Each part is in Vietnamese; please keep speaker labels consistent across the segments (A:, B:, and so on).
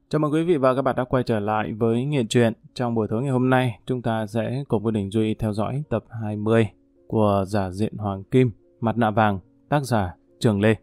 A: Chào mừng quý vị và các bạn đã quay trở lại với Nghiện Truyện. Trong buổi tối ngày hôm nay, chúng ta sẽ cùng với Đình Duy theo dõi tập 20 của Giả Diện Hoàng Kim, Mặt Nạ Vàng, tác giả Trường Lê.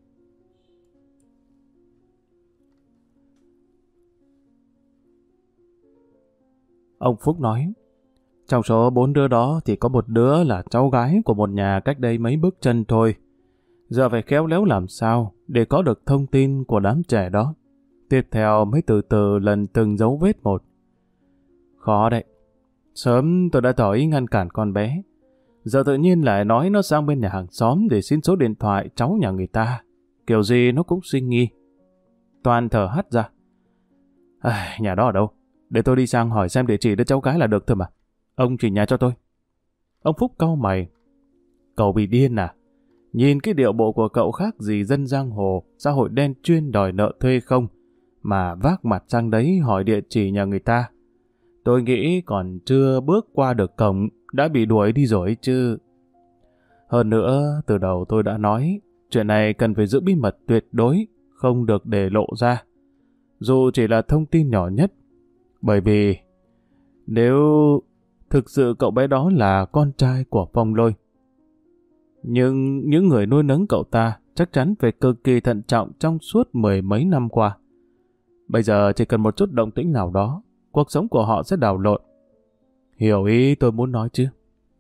A: Ông Phúc nói, trong số 4 đứa đó thì có một đứa là cháu gái của một nhà cách đây mấy bước chân thôi. Giờ phải khéo léo làm sao để có được thông tin của đám trẻ đó. Tiếp theo mới từ từ lần từng dấu vết một. Khó đấy. Sớm tôi đã tỏ ý ngăn cản con bé. Giờ tự nhiên lại nói nó sang bên nhà hàng xóm để xin số điện thoại cháu nhà người ta. Kiểu gì nó cũng suy nghi. Toàn thở hắt ra. Nhà đó ở đâu? Để tôi đi sang hỏi xem địa chỉ đứa cháu gái là được thôi mà. Ông chỉ nhà cho tôi. Ông Phúc cau mày. Cậu bị điên à? Nhìn cái điệu bộ của cậu khác gì dân giang hồ, xã hội đen chuyên đòi nợ thuê không, mà vác mặt sang đấy hỏi địa chỉ nhà người ta. Tôi nghĩ còn chưa bước qua được cổng, đã bị đuổi đi rồi chứ. Hơn nữa, từ đầu tôi đã nói, chuyện này cần phải giữ bí mật tuyệt đối, không được để lộ ra. Dù chỉ là thông tin nhỏ nhất, bởi vì nếu thực sự cậu bé đó là con trai của Phong Lôi, nhưng những người nuôi nấng cậu ta chắc chắn phải cực kỳ thận trọng trong suốt 10 mấy năm qua. Bây giờ chỉ cần một chút động tĩnh nào đó, cuộc sống của họ sẽ đảo lộn. Hiểu ý tôi muốn nói chứ?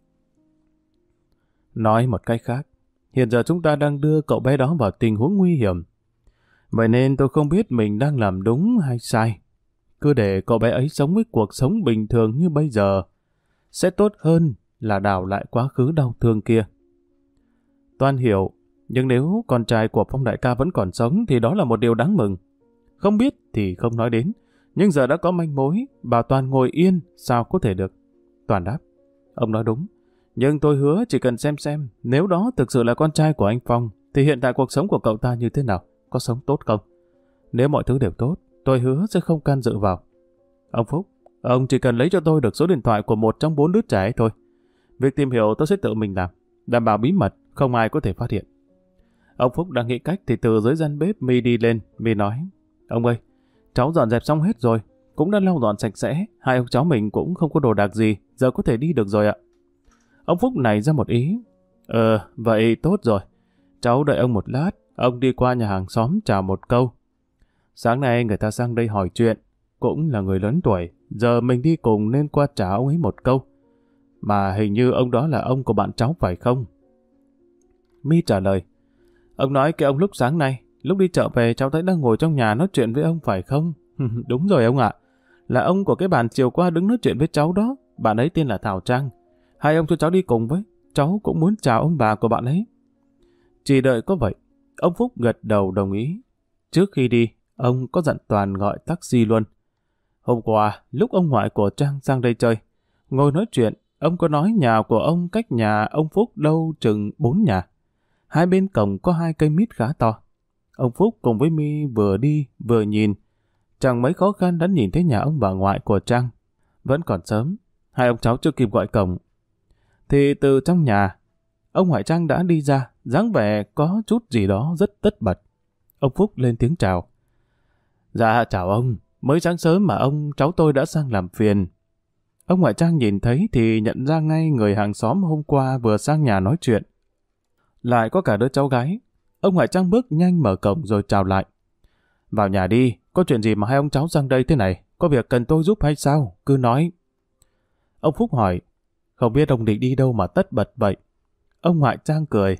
A: Nói một cách khác, hiện giờ chúng ta đang đưa cậu bé đó vào tình huống nguy hiểm. Vậy nên tôi không biết mình đang làm đúng hay sai. Cứ để cậu bé ấy sống với cuộc sống bình thường như bây giờ, sẽ tốt hơn là đảo lại quá khứ đau thương kia. Toan hiểu, nhưng nếu con trai của Phong đại ca vẫn còn sống thì đó là một điều đáng mừng. Không biết thì không nói đến, nhưng giờ đã có manh mối, bảo Toàn ngồi yên, sao có thể được. Toàn đáp, ông nói đúng, nhưng tôi hứa chỉ cần xem nếu đó thực sự là con trai của anh Phong, thì hiện tại cuộc sống của cậu ta như thế nào, có sống tốt không? Nếu mọi thứ đều tốt, tôi hứa sẽ không can dự vào. Ông Phúc, ông chỉ cần lấy cho tôi được số điện thoại của một trong 4 đứa trẻ ấy thôi. Việc tìm hiểu tôi sẽ tự mình làm, đảm bảo bí mật, không ai có thể phát hiện. Ông Phúc đang nghĩ cách thì từ dưới gian bếp My đi lên. My nói, ông ơi, cháu dọn dẹp xong hết rồi, cũng đã lau dọn sạch sẽ, hai ông cháu mình cũng không có đồ đạc gì, giờ có thể đi được rồi ạ. Ông Phúc nảy ra một ý. Vậy tốt rồi, cháu đợi ông một lát, ông đi qua nhà hàng xóm chào một câu. Sáng nay người ta sang đây hỏi chuyện, cũng là người lớn tuổi, giờ mình đi cùng nên qua chào ông ấy một câu. Mà hình như ông đó là ông của bạn cháu phải không? My trả lời, ông nói cái ông lúc sáng nay, lúc đi chợ về cháu thấy đang ngồi trong nhà nói chuyện với ông phải không? Đúng rồi ông ạ, là ông của cái bàn chiều qua đứng nói chuyện với cháu đó, bạn ấy tên là Thảo Trang. Hai ông cho cháu đi cùng với, cháu cũng muốn chào ông bà của bạn ấy. Chỉ đợi có vậy, ông Phúc gật đầu đồng ý. Trước khi đi, ông có dặn Toàn gọi taxi luôn. Hôm qua, lúc ông ngoại của Trang sang đây chơi, ngồi nói chuyện, ông có nói nhà của ông cách nhà ông Phúc đâu chừng 4 nhà. Hai bên cổng có 2 cây mít khá to. Ông Phúc cùng với My vừa đi vừa nhìn. Chẳng mấy khó khăn đã nhìn thấy nhà ông bà ngoại của Trang. Vẫn còn sớm, hai ông cháu chưa kịp gọi cổng. Thì từ trong nhà, ông ngoại Trang đã đi ra, dáng vẻ có chút gì đó rất tất bật. Ông Phúc lên tiếng chào. Dạ chào ông, mới sáng sớm mà ông cháu tôi đã sang làm phiền. Ông ngoại Trang nhìn thấy thì nhận ra ngay người hàng xóm hôm qua vừa sang nhà nói chuyện. Lại có cả đứa cháu gái. Ông ngoại Trang bước nhanh mở cổng rồi chào lại. Vào nhà đi, có chuyện gì mà hai ông cháu sang đây thế này? Có việc cần tôi giúp hay sao? Cứ nói. Ông Phúc hỏi, không biết ông định đi đâu mà tất bật vậy? Ông ngoại Trang cười.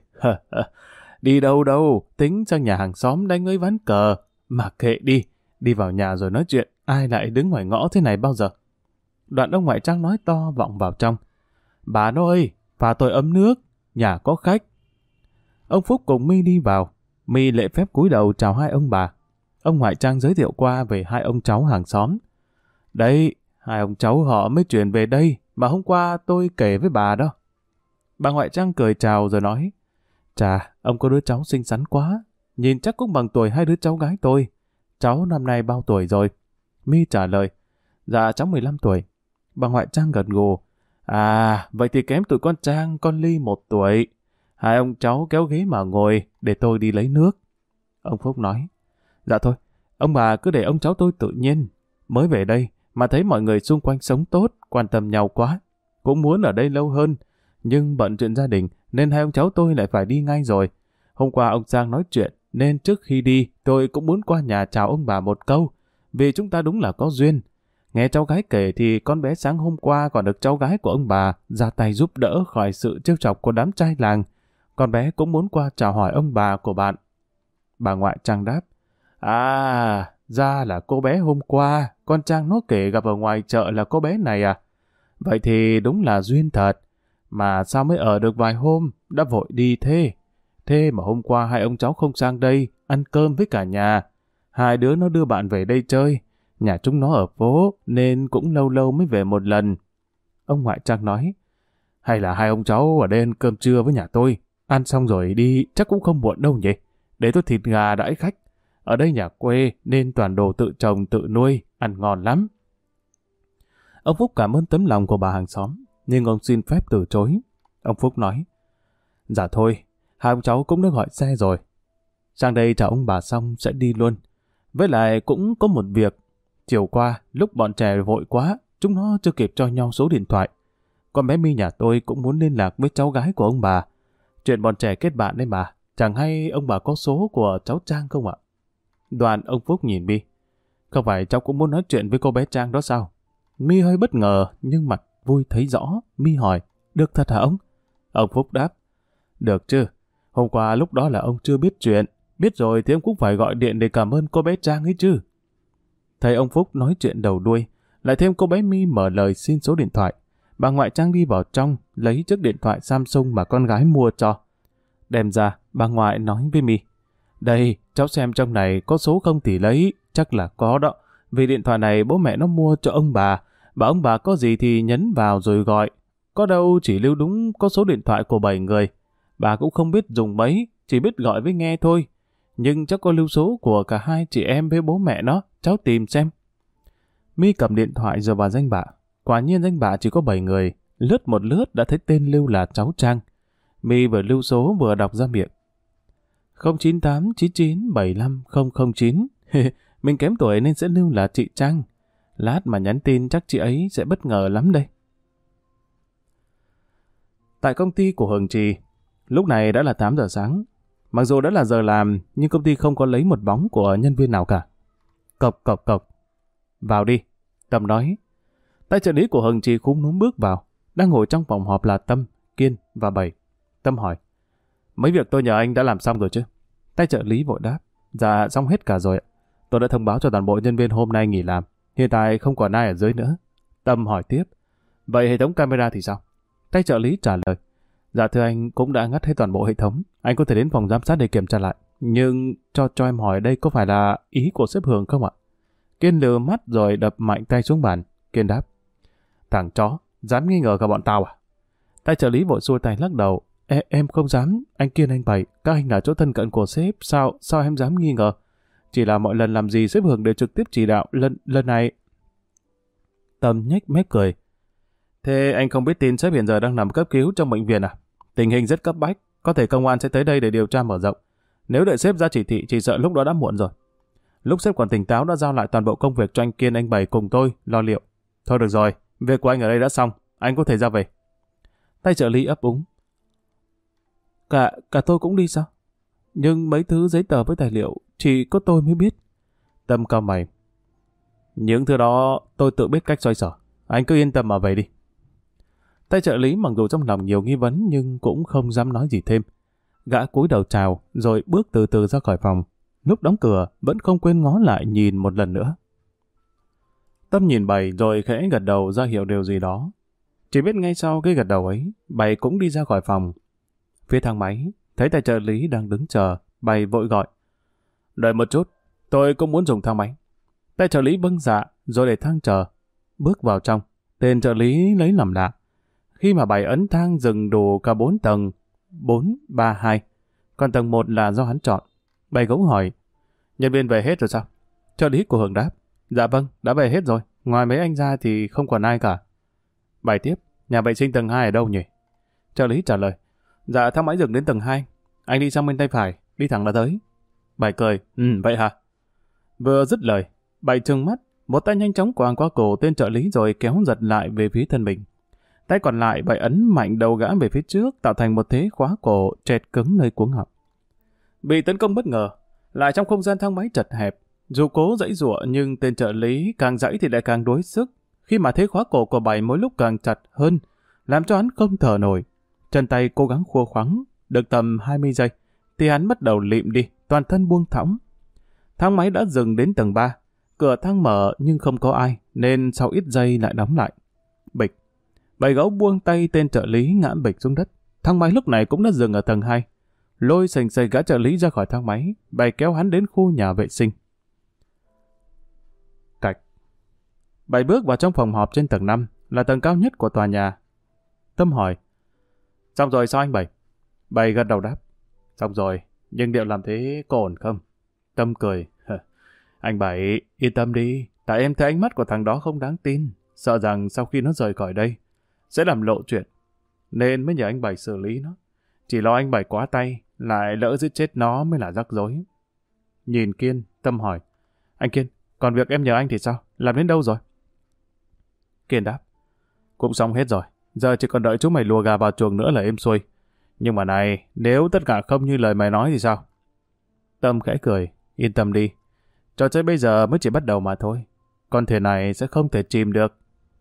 A: Đi đâu đâu, tính sang nhà hàng xóm đánh với ván cờ. Mà kệ đi, đi vào nhà rồi nói chuyện, ai lại đứng ngoài ngõ thế này bao giờ? Đoạn ông ngoại Trang nói to vọng vào trong. Bà ơi, pha tôi ấm nước, nhà có khách. Ông Phúc cùng My đi vào. My lễ phép cúi đầu chào hai ông bà. Ông ngoại Trang giới thiệu qua về hai ông cháu hàng xóm. Đấy, hai ông cháu họ mới chuyển về đây mà hôm qua tôi kể với bà đó. Bà ngoại Trang cười chào rồi nói, chà, ông có đứa cháu xinh xắn quá, nhìn chắc cũng bằng tuổi hai đứa cháu gái tôi. Cháu năm nay bao tuổi rồi? My trả lời, dạ cháu 15 tuổi. Bà ngoại Trang gật gù, à, vậy thì kém tụi con Trang, con Ly 1 tuổi. Hai ông cháu kéo ghế mà ngồi để tôi đi lấy nước. Ông Phúc nói, dạ thôi, Ông bà cứ để ông cháu tôi tự nhiên. Mới về đây mà thấy mọi người xung quanh sống tốt, quan tâm nhau quá. Cũng muốn ở đây lâu hơn, nhưng bận chuyện gia đình nên hai ông cháu tôi lại phải đi ngay rồi. Hôm qua ông Giang nói chuyện, nên trước khi đi tôi cũng muốn qua nhà chào ông bà một câu, vì chúng ta đúng là có duyên. Nghe cháu gái kể thì con bé sáng hôm qua còn được cháu gái của ông bà ra tay giúp đỡ khỏi sự trêu chọc của đám trai làng. Con bé cũng muốn qua chào hỏi ông bà của bạn. Bà ngoại Trang đáp, à, ra là cô bé hôm qua, con Trang nó kể gặp ở ngoài chợ là cô bé này à? Vậy thì đúng là duyên thật. Mà sao mới ở được vài hôm, đã vội đi thế? Thế mà hôm qua hai ông cháu không sang đây, ăn cơm với cả nhà. Hai đứa nó đưa bạn về đây chơi. Nhà chúng nó ở phố, nên cũng lâu lâu mới về một lần. Ông ngoại Trang nói, hay là hai ông cháu ở đây ăn cơm trưa với nhà tôi. Ăn xong rồi đi, chắc cũng không muộn đâu nhỉ. Để tôi thịt gà đãi khách. Ở đây nhà quê nên toàn đồ tự trồng tự nuôi, ăn ngon lắm. Ông Phúc cảm ơn tấm lòng của bà hàng xóm, nhưng ông xin phép từ chối. Ông Phúc nói, dạ thôi, hai ông cháu cũng đã gọi xe rồi. Sang đây chào ông bà xong sẽ đi luôn. Với lại cũng có một việc. Chiều qua, lúc bọn trẻ vội quá, chúng nó chưa kịp cho nhau số điện thoại. Con bé My nhà tôi cũng muốn liên lạc với cháu gái của ông bà. Chuyện bọn trẻ kết bạn đấy mà, chẳng hay ông bà có số của cháu Trang không ạ? Đoạn ông Phúc nhìn My. Không phải cháu cũng muốn nói chuyện với cô bé Trang đó sao? My hơi bất ngờ, nhưng mặt vui thấy rõ. My hỏi, được thật hả ông? Ông Phúc đáp, được chứ. Hôm qua lúc đó là ông chưa biết chuyện. Biết rồi thì ông cũng phải gọi điện để cảm ơn cô bé Trang ấy chứ. Thấy ông Phúc nói chuyện đầu đuôi, lại thêm cô bé My mở lời xin số điện thoại. Bà ngoại Trang đi vào trong, lấy chiếc điện thoại Samsung mà con gái mua cho. Đem ra, bà ngoại nói với My, đây, cháu xem trong này có số không thì lấy, chắc là có đó. Vì điện thoại này bố mẹ nó mua cho ông bà, bảo ông bà có gì thì nhấn vào rồi gọi. Có đâu chỉ lưu đúng có số điện thoại của 7 người. Bà cũng không biết dùng mấy, chỉ biết gọi với nghe thôi. Nhưng chắc có lưu số của cả hai chị em với bố mẹ nó, cháu tìm xem. My cầm điện thoại rồi vào danh bạ. Quả nhiên danh bạ chỉ có 7 người, lướt một lướt đã thấy tên lưu là cháu Trang. My vừa lưu số vừa đọc ra miệng. 09899750009. Mình kém tuổi nên sẽ lưu là chị Trang. Lát mà nhắn tin chắc chị ấy sẽ bất ngờ lắm đây. Tại công ty của Hường Trì, lúc này đã là 8 giờ sáng. Mặc dù đã là giờ làm, nhưng công ty không có lấy một bóng của nhân viên nào cả. Cộc cộc cộc. Vào đi. Tâm nói. Tay trợ lý của Hường Trì khúm núm bước vào. Đang ngồi trong phòng họp là Tâm, Kiên và Bảy. Tâm hỏi. Mấy việc tôi nhờ anh đã làm xong rồi chứ? Tay trợ lý vội đáp. Dạ xong hết cả rồi ạ. Tôi đã thông báo cho toàn bộ nhân viên hôm nay nghỉ làm. Hiện tại không còn ai ở dưới nữa. Tâm hỏi tiếp. Vậy hệ thống camera thì sao? Tay trợ lý trả lời. Dạ thưa anh, cũng đã ngắt hết toàn bộ hệ thống. Anh có thể đến phòng giám sát để kiểm tra lại. Nhưng cho em hỏi đây có phải là ý của sếp Hường không ạ? Kiên lừa mắt rồi đập mạnh tay xuống bàn. Kiên đáp. Thằng chó, dám nghi ngờ cả bọn tao à? Tay trợ lý vội xua tay lắc đầu. Em không dám, anh Kiên anh Bảy, các anh là chỗ thân cận của sếp, sao em dám nghi ngờ? Chỉ là mọi lần làm gì sếp Hường đều trực tiếp chỉ đạo, lần này... Tâm nhếch mép cười. Thế anh không biết tin sếp hiện giờ đang nằm cấp cứu trong bệnh viện à? Tình hình rất cấp bách, có thể công an sẽ tới đây để điều tra mở rộng. Nếu đợi sếp ra chỉ thị, chỉ sợ lúc đó đã muộn rồi. Lúc sếp còn tỉnh táo đã giao lại toàn bộ công việc cho anh Kiên anh Bảy cùng tôi lo liệu. Thôi được rồi, việc của anh ở đây đã xong, anh có thể ra về. Tay trợ lý ấp úng. Cả tôi cũng đi sao? Nhưng mấy thứ giấy tờ với tài liệu chỉ có tôi mới biết. Tâm cau mày. Những thứ đó tôi tự biết cách xoay sở. Anh cứ yên tâm mà về đi. Tay trợ lý mặc dù trong lòng nhiều nghi vấn nhưng cũng không dám nói gì thêm. Gã cúi đầu chào rồi bước từ từ ra khỏi phòng. Lúc đóng cửa vẫn không quên ngó lại nhìn một lần nữa. Tâm nhìn Bảy rồi khẽ gật đầu ra hiệu điều gì đó. Chỉ biết ngay sau cái gật đầu ấy, Bảy cũng đi ra khỏi phòng. Phía thang máy, thấy tay trợ lý đang đứng chờ, Bảy vội gọi. Đợi một chút, tôi cũng muốn dùng thang máy. Tay trợ lý vâng dạ, rồi để thang chờ. Bước vào trong, tên trợ lý lấy làm lạ. Khi mà Bảy ấn thang dừng đủ cả 4 tầng, 4, 3, 2. Còn tầng 1 là do hắn chọn. Bảy cũng hỏi, nhân viên về hết rồi sao? Trợ lý của Hường đáp, dạ vâng, đã về hết rồi. Ngoài mấy anh ra thì không còn ai cả. Bảy tiếp, nhà vệ sinh tầng 2 ở đâu nhỉ? Trợ lý trả lời, dạ thang máy dừng đến tầng 2. Anh đi sang bên tay phải, đi thẳng là tới. Bảy cười, vậy hả? Vừa dứt lời, Bảy trừng mắt, một tay nhanh chóng quàng qua cổ tên trợ lý rồi kéo giật lại về phía thân mình. Tay còn lại Bảy ấn mạnh đầu gã về phía trước, tạo thành một thế khóa cổ trẹt cứng nơi cuống họng. Bị tấn công bất ngờ, lại trong không gian thang máy chật hẹp, dù cố giãy giụa nhưng tên trợ lý càng giãy thì lại càng đuối sức, khi mà thế khóa cổ của Bảy mỗi lúc càng chặt hơn, làm cho hắn không thở nổi. Chân tay cố gắng khua khoắng, được tầm 20 giây, thì hắn bắt đầu lịm đi, toàn thân buông thõng. Thang máy đã dừng đến tầng 3, cửa thang mở nhưng không có ai, nên sau ít giây lại đóng lại. Bịch. Bảy gấu buông tay tên trợ lý ngã bịch xuống đất. Thang máy lúc này cũng đã dừng ở tầng 2. Lôi sành sạch gã trợ lý ra khỏi thang máy, Bảy kéo hắn đến khu nhà vệ sinh. Cạch. Bảy bước vào trong phòng họp trên tầng 5, là tầng cao nhất của tòa nhà. Tâm hỏi, xong rồi sao anh Bảy? Bảy gật đầu đáp, xong rồi, nhưng liệu làm thế có ổn không? Tâm cười, anh Bảy, yên tâm đi, tại em thấy ánh mắt của thằng đó không đáng tin, sợ rằng sau khi nó rời khỏi đây, sẽ làm lộ chuyện, nên mới nhờ anh Bảy xử lý nó. Chỉ lo anh Bảy quá tay, lại lỡ giết chết nó mới là rắc rối. Nhìn Kiên, Tâm hỏi, anh Kiên, còn việc em nhờ anh thì sao? Làm đến đâu rồi? Kiên đáp, cũng xong hết rồi, giờ chỉ còn đợi chúng mày lùa gà vào chuồng nữa là êm xuôi. Nhưng mà này, nếu tất cả không như lời mày nói thì sao? Tâm khẽ cười, yên tâm đi, trò chơi bây giờ mới chỉ bắt đầu mà thôi, con thuyền này sẽ không thể chìm được.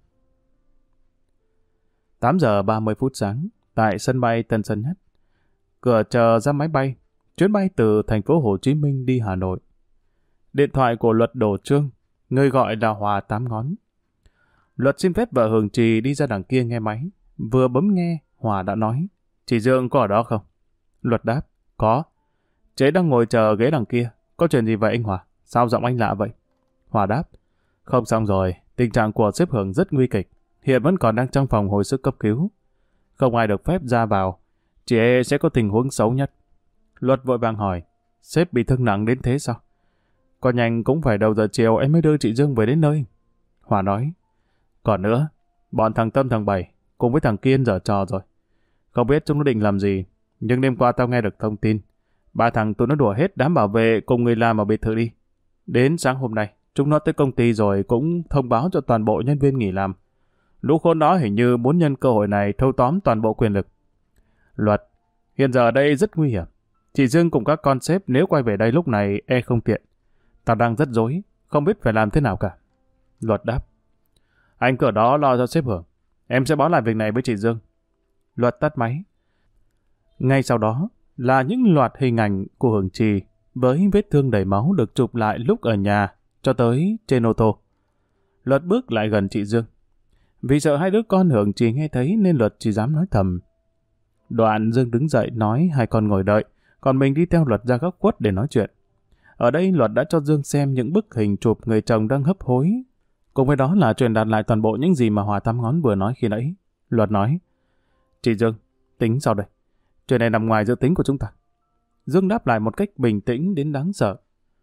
A: 8 giờ 30 phút sáng, tại sân bay Tân Sơn Nhất, cửa chờ ra máy bay, chuyến bay từ thành phố Hồ Chí Minh đi Hà Nội. Điện thoại của Luật đổ chuông, người gọi là Hòa 8 ngón. Luật xin phép vợ Hường Trì đi ra đằng kia nghe máy, vừa bấm nghe, Hòa đã nói, chị Dương có ở đó không? Luật đáp, có. Chị đang ngồi chờ ghế đằng kia, có chuyện gì vậy anh Hòa? Sao giọng anh lạ vậy? Hòa đáp, không xong rồi, tình trạng của sếp Hường rất nguy kịch, hiện vẫn còn đang trong phòng hồi sức cấp cứu. Không ai được phép ra vào, chị e sẽ có tình huống xấu nhất. Luật vội vàng hỏi, sếp bị thương nặng đến thế sao? Có nhanh cũng phải đầu giờ chiều em mới đưa chị Dương về đến nơi. Hòa nói, còn nữa, bọn thằng Tâm thằng Bảy cùng với thằng Kiên giở trò rồi. Không biết chúng nó định làm gì, nhưng đêm qua tao nghe được thông tin. Ba thằng tụi nó đùa hết đám bảo vệ cùng người làm ở biệt thự đi. Đến sáng hôm nay, chúng nó tới công ty rồi cũng thông báo cho toàn bộ nhân viên nghỉ làm. Lũ khốn đó hình như muốn nhân cơ hội này thâu tóm toàn bộ quyền lực. Luật, hiện giờ ở đây rất nguy hiểm. Chị Dương cùng các con sếp nếu quay về đây lúc này e không tiện. Tao đang rất rối, không biết phải làm thế nào cả. Luật đáp, anh cứ ở đó lo cho sếp Hưởng. Em sẽ báo lại việc này với chị Dương. Luật tắt máy. Ngay sau đó là những loạt hình ảnh của Hưởng Trì với vết thương đầy máu được chụp lại lúc ở nhà cho tới trên ô tô. Luật bước lại gần chị Dương. Vì sợ hai đứa con Hưởng Trì nghe thấy nên Luật chỉ dám nói thầm. Đoạn Dương đứng dậy nói hai con ngồi đợi, còn mình đi theo Luật ra góc khuất để nói chuyện. Ở đây Luật đã cho Dương xem những bức hình chụp người chồng đang hấp hối. Cùng với đó là truyền đạt lại toàn bộ những gì mà Hòa 8 ngón vừa nói khi nãy. Luật nói, chị Dương, tính sao đây? Chuyện này nằm ngoài dự tính của chúng ta. Dương đáp lại một cách bình tĩnh đến đáng sợ.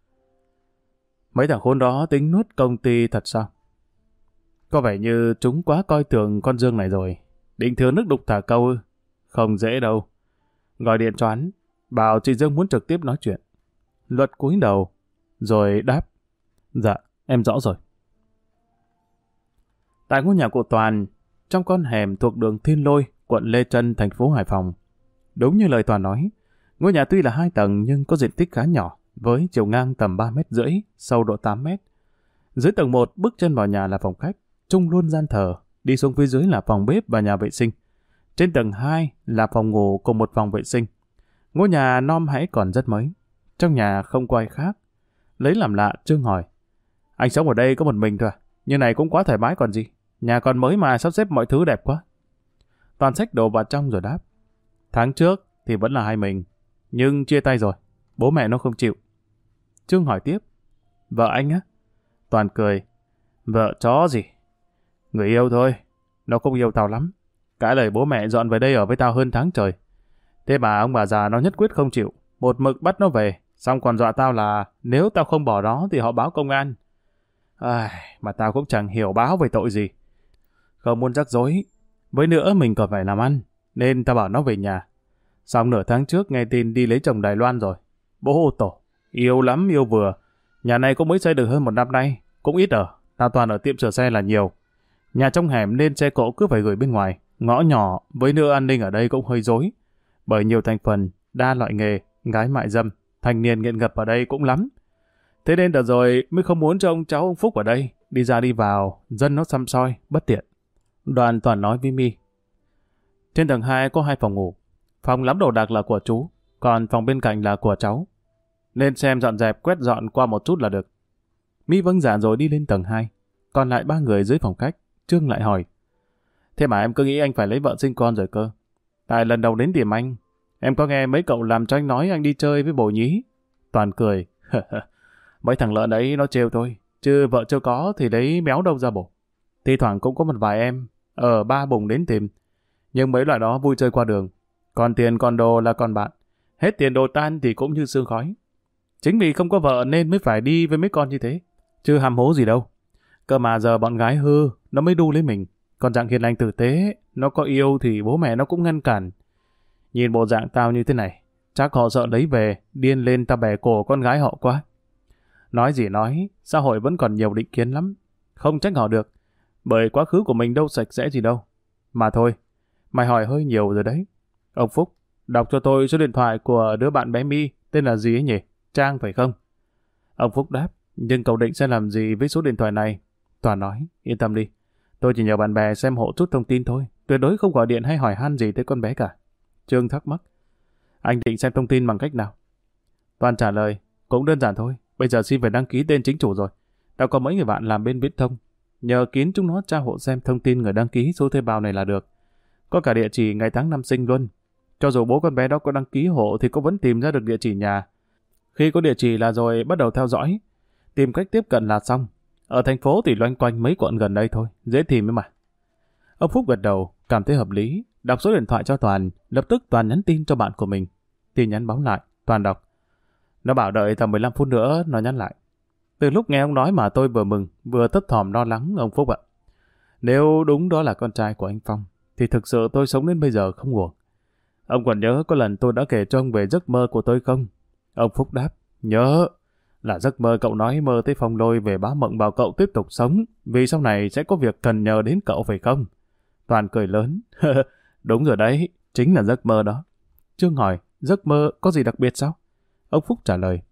A: Mấy thằng khốn đó tính nuốt công ty thật sao? Có vẻ như chúng quá coi thường con Dương này rồi. Định thừa nước đục thả câu ư? Không dễ đâu. Gọi điện cho hắn, bảo chị Dương muốn trực tiếp nói chuyện. Luật cúi đầu, rồi đáp, dạ, em rõ rồi. Tại ngôi nhà của Toàn, trong con hẻm thuộc đường Thiên Lôi, quận Lê Chân, thành phố Hải Phòng. Đúng như lời Toàn nói, ngôi nhà tuy là 2 tầng nhưng có diện tích khá nhỏ, với chiều ngang tầm 3,5 mét, sâu độ 8 mét. Dưới tầng 1 bước chân vào nhà là phòng khách, chung luôn gian thờ, đi xuống phía dưới là phòng bếp và nhà vệ sinh. Trên tầng 2 là phòng ngủ cùng một phòng vệ sinh. Ngôi nhà non hãy còn rất mới. Trong nhà không có ai khác. Lấy làm lạ, Trương hỏi, anh sống ở đây có một mình thôi à? Như này cũng quá thoải mái còn gì. Nhà còn mới mà sắp xếp mọi thứ đẹp quá. Toàn xách đồ vào trong rồi đáp, tháng trước thì vẫn là hai mình, nhưng chia tay rồi, bố mẹ nó không chịu. Trương hỏi tiếp, vợ anh á? Toàn cười, vợ chó gì, người yêu thôi, nó không yêu tao lắm. Cả lời bố mẹ dọn về đây ở với tao hơn tháng trời. Thế mà ông bà già nó nhất quyết không chịu, một mực bắt nó về, xong còn dọa tao là nếu tao không bỏ nó thì họ báo công an. Mà tao cũng chẳng hiểu báo về tội gì. Không muốn rắc rối, với nữa mình còn phải làm ăn, nên tao bảo nó về nhà. Xong nửa tháng trước nghe tin đi lấy chồng Đài Loan rồi. Bố ô tổ, yêu lắm yêu vừa, Nhà này cũng mới xây được hơn 1 năm nay, cũng ít ở, tao toàn ở tiệm sửa xe là nhiều. Nhà trong hẻm nên xe cộ cứ phải gửi bên ngoài, ngõ nhỏ với nữa an ninh ở đây cũng hơi rối. Bởi nhiều thành phần, đa loại nghề, gái mại dâm, thanh niên nghiện ngập ở đây cũng lắm. Thế nên đợt rồi mới không muốn cho ông cháu ông Phúc ở đây, đi ra đi vào, dân nó xăm soi, bất tiện. Đoàn toàn nói với My. Trên tầng 2 có 2 phòng ngủ, phòng lắm đồ đạc là của chú, còn phòng bên cạnh là của cháu. Nên xem dọn dẹp quét dọn qua một chút là được. My vâng dạ rồi đi lên tầng 2, còn lại 3 người dưới phòng khách. Trương lại hỏi. Thế mà em cứ nghĩ anh phải lấy vợ sinh con rồi cơ. Tại lần đầu đến tìm anh, em có nghe mấy cậu làm cho anh nói anh đi chơi với bồ nhí. Toàn cười. Mấy thằng lợn ấy nó trêu thôi, chứ vợ chưa có thì lấy méo đâu ra bổ. Thi thoảng cũng có một vài em ở ba bùng đến tìm, nhưng mấy loại đó vui chơi qua đường. Còn tiền còn đồ là còn bạn. Hết tiền đồ tan thì cũng như sương khói. Chính vì không có vợ nên mới phải đi với mấy con như thế, chứ hàm hố gì đâu. Cơ mà giờ bọn gái hư, nó mới đu lấy mình. Còn dạng hiền lành tử tế, nó có yêu thì bố mẹ nó cũng ngăn cản. Nhìn bộ dạng tao như thế này, chắc họ sợ lấy về, điên lên ta bẻ cổ con gái họ quá. Nói gì nói, xã hội vẫn còn nhiều định kiến lắm. Không trách họ được, bởi quá khứ của mình đâu sạch sẽ gì đâu. Mà thôi, mày hỏi hơi nhiều rồi đấy. Ông Phúc, đọc cho tôi số điện thoại của đứa bạn bé My, tên là gì ấy nhỉ? Trang phải không? Ông Phúc đáp, nhưng cậu định sẽ làm gì với số điện thoại này? Toàn nói, yên tâm đi. Tôi chỉ nhờ bạn bè xem hộ chút thông tin thôi, tuyệt đối không gọi điện hay hỏi han gì tới con bé cả. Trương thắc mắc, anh định xem thông tin bằng cách nào? Toàn trả lời, cũng đơn giản thôi, bây giờ xin phải đăng ký tên chính chủ rồi. Tao có mấy người bạn làm bên viễn thông, nhờ kín chúng nó tra hộ xem thông tin người đăng ký số thuê bao này là được. Có cả địa chỉ ngày tháng năm sinh luôn. Cho dù bố con bé đó có đăng ký hộ thì cũng vẫn tìm ra được địa chỉ nhà. Khi có địa chỉ là rồi bắt đầu theo dõi, tìm cách tiếp cận là xong. Ở thành phố thì loanh quanh mấy quận gần đây thôi, dễ tìm ấy mà. Ông Phúc gật đầu, cảm thấy hợp lý, đọc số điện thoại cho Toàn, lập tức Toàn nhắn tin cho bạn của mình. Tin nhắn báo lại, Toàn đọc. Nó bảo đợi tầm 15 phút nữa nó nhắn lại. Từ lúc nghe ông nói mà tôi vừa mừng, vừa thấp thỏm lo lắng ông Phúc ạ. Nếu đúng đó là con trai của anh Phong, thì thực sự tôi sống đến bây giờ không uổng. Ông còn nhớ có lần tôi đã kể cho ông về giấc mơ của tôi không? Ông Phúc đáp, nhớ. Là giấc mơ cậu nói mơ tới Phong Lôi về báo mộng bảo cậu tiếp tục sống, vì sau này sẽ có việc cần nhờ đến cậu phải không? Toàn cười lớn. Đúng rồi đấy, chính là giấc mơ đó. Trương hỏi, giấc mơ có gì đặc biệt sao? Ông Phúc trả lời.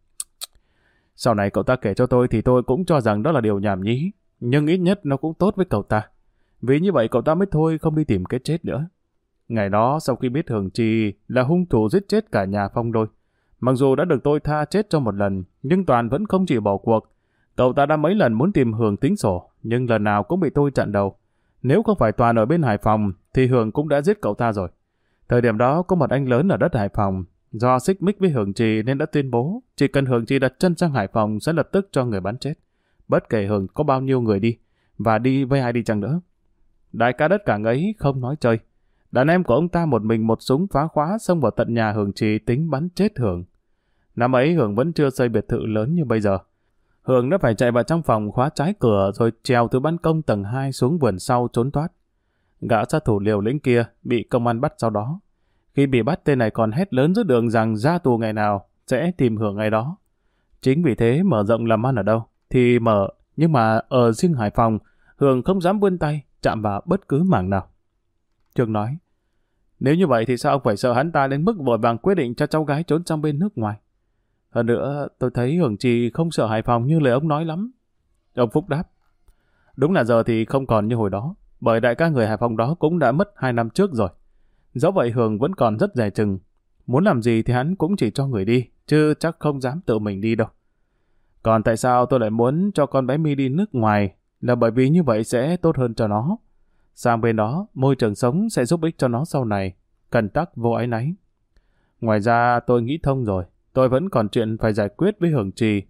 A: Sau này cậu ta kể cho tôi thì tôi cũng cho rằng đó là điều nhảm nhí, nhưng ít nhất nó cũng tốt với cậu ta. Vì như vậy cậu ta mới thôi không đi tìm cái chết nữa. Ngày đó sau khi biết Hường Trì là hung thủ giết chết cả nhà Phong Lôi, mặc dù đã được tôi tha chết cho một lần, nhưng Toàn vẫn không chịu bỏ cuộc. Cậu ta đã mấy lần muốn tìm Hường tính sổ, nhưng lần nào cũng bị tôi chặn đầu. Nếu không phải Toàn ở bên Hải Phòng, thì Hường cũng đã giết cậu ta rồi. Thời điểm đó có một anh lớn ở đất Hải Phòng, do xích mích với Hường Trì nên đã tuyên bố chỉ cần Hường Trì đặt chân sang Hải Phòng sẽ lập tức cho người bắn chết, bất kể Hường có bao nhiêu người đi, và đi với ai đi chăng nữa. Đại ca đất cảng ấy không nói chơi. Đàn em của ông ta một mình một súng phá khóa xông vào tận nhà Hường Trì tính bắn chết Hường. Năm ấy Hường vẫn chưa xây biệt thự lớn như bây giờ. Hường đã phải chạy vào trong phòng khóa trái cửa rồi trèo từ ban công tầng 2 xuống vườn sau trốn thoát. Gã sát thủ liều lĩnh kia bị công an bắt sau đó. Khi bị bắt, tên này còn hét lớn giữa đường rằng ra tù ngày nào sẽ tìm Hường ngày đó. Chính vì thế mở rộng làm ăn ở đâu thì mở, nhưng mà ở riêng Hải Phòng, Hường không dám vươn tay chạm vào bất cứ mảng nào. Trương nói, nếu như vậy thì sao ông phải sợ hắn ta đến mức vội vàng quyết định cho cháu gái trốn sang bên nước ngoài? Hơn nữa, tôi thấy Hường Trì không sợ Hải Phòng như lời ông nói lắm. Ông Phúc đáp, đúng là giờ thì không còn như hồi đó, bởi đại ca người Hải Phòng đó cũng đã mất 2 năm trước rồi. Dẫu vậy Hường vẫn còn rất dè chừng. Muốn làm gì thì hắn cũng chỉ cho người đi, chứ chắc không dám tự mình đi đâu. Còn tại sao tôi lại muốn cho con bé My đi nước ngoài? Là bởi vì như vậy sẽ tốt hơn cho nó. Sang bên đó, môi trường sống sẽ giúp ích cho nó sau này. Cần tắc vô áy náy. Ngoài ra tôi nghĩ thông rồi. Tôi vẫn còn chuyện phải giải quyết với Hường Trì.